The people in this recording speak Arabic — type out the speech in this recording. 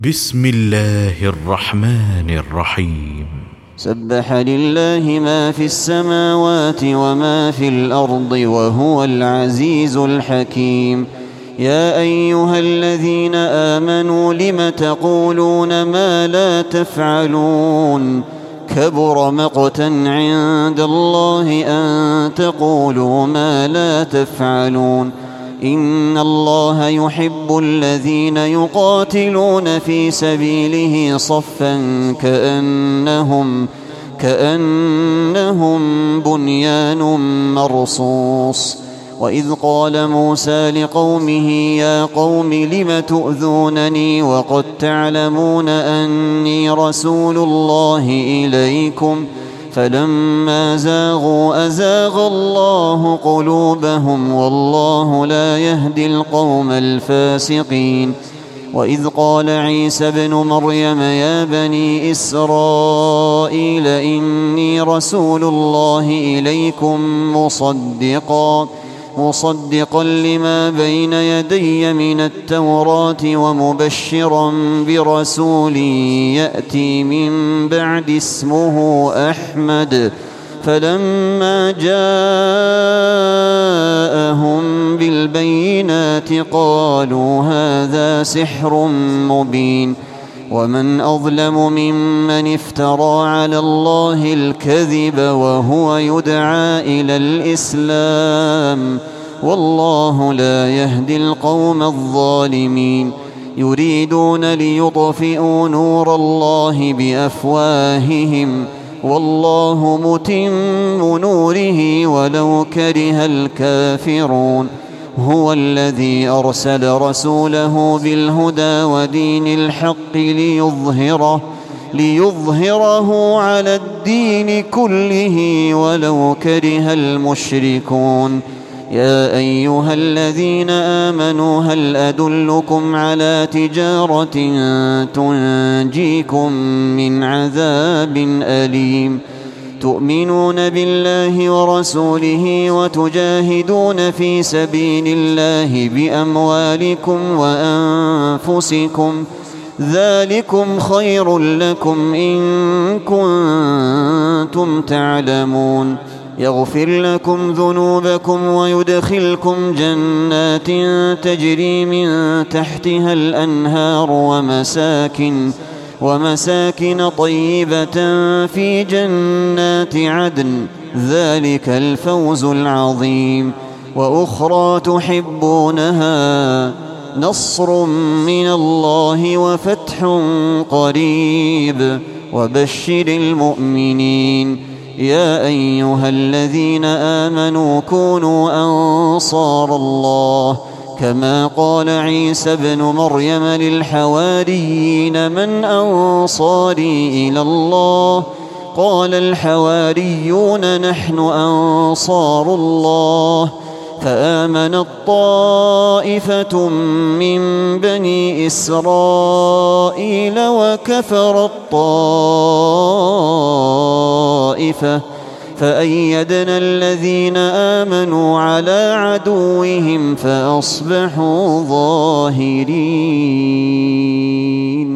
بسم الله الرحمن الرحيم. سبح لله ما في السماوات وما في الأرض وهو العزيز الحكيم. يا أيها الذين آمنوا لم تقولون ما لا تفعلون؟ كبر مقتا عند الله أن تقولوا ما لا تفعلون. إن الله يحب الذين يقاتلون في سبيله صفا كأنهم بنيان مرصوص. وإذ قال موسى لقومه يا قوم لم تؤذونني وقد تعلمون أني رسول الله إليكم فلما زاغوا أزاغ الله قلوبهم والله لا يهدي القوم الفاسقين. وإذ قال عيسى ابن مريم يا بني إسرائيل إني رسول الله إليكم مصدقا لما بين يدي من التوراة ومبشرا برسول يأتي من بعد اسمه أحمد. فلما جاءهم بالبينات قالوا هذا سحر مبين. ومن أظلم ممن افترى على الله الكذب وهو يدعى إلى الإسلام والله لا يهدي القوم الظالمين. يريدون ليطفئوا نور الله بأفواههم والله متم نوره ولو كره الكافرون. هو الذي أرسل رسوله بالهدى ودين الحق ليظهره على الدين كله ولو كره المشركون. يا أيها الذين آمنوا هل أدلكم على تجارة تنجيكم من عذاب أليم؟ تؤمنون بالله ورسوله وتجاهدون في سبيل الله بأموالكم وأنفسكم ذلكم خير لكم إن كنتم تعلمون. يغفر لكم ذنوبكم ويدخلكم جنات تجري من تحتها الأنهار ومساكن طيبة في جنات عدن ذلك الفوز العظيم. وأخرى تحبونها نصر من الله وفتح قريب وبشر المؤمنين. يا أيها الذين آمنوا كونوا أنصار الله كما قال عيسى ابن مريم للحواريين من أنصاري إلى الله؟ قال الحواريون نحن أنصار الله. فآمنت طائفة من بني إسرائيل وكفرت طائفة فأيدنا الذين آمنوا على عدوهم فأصبحوا ظاهرين.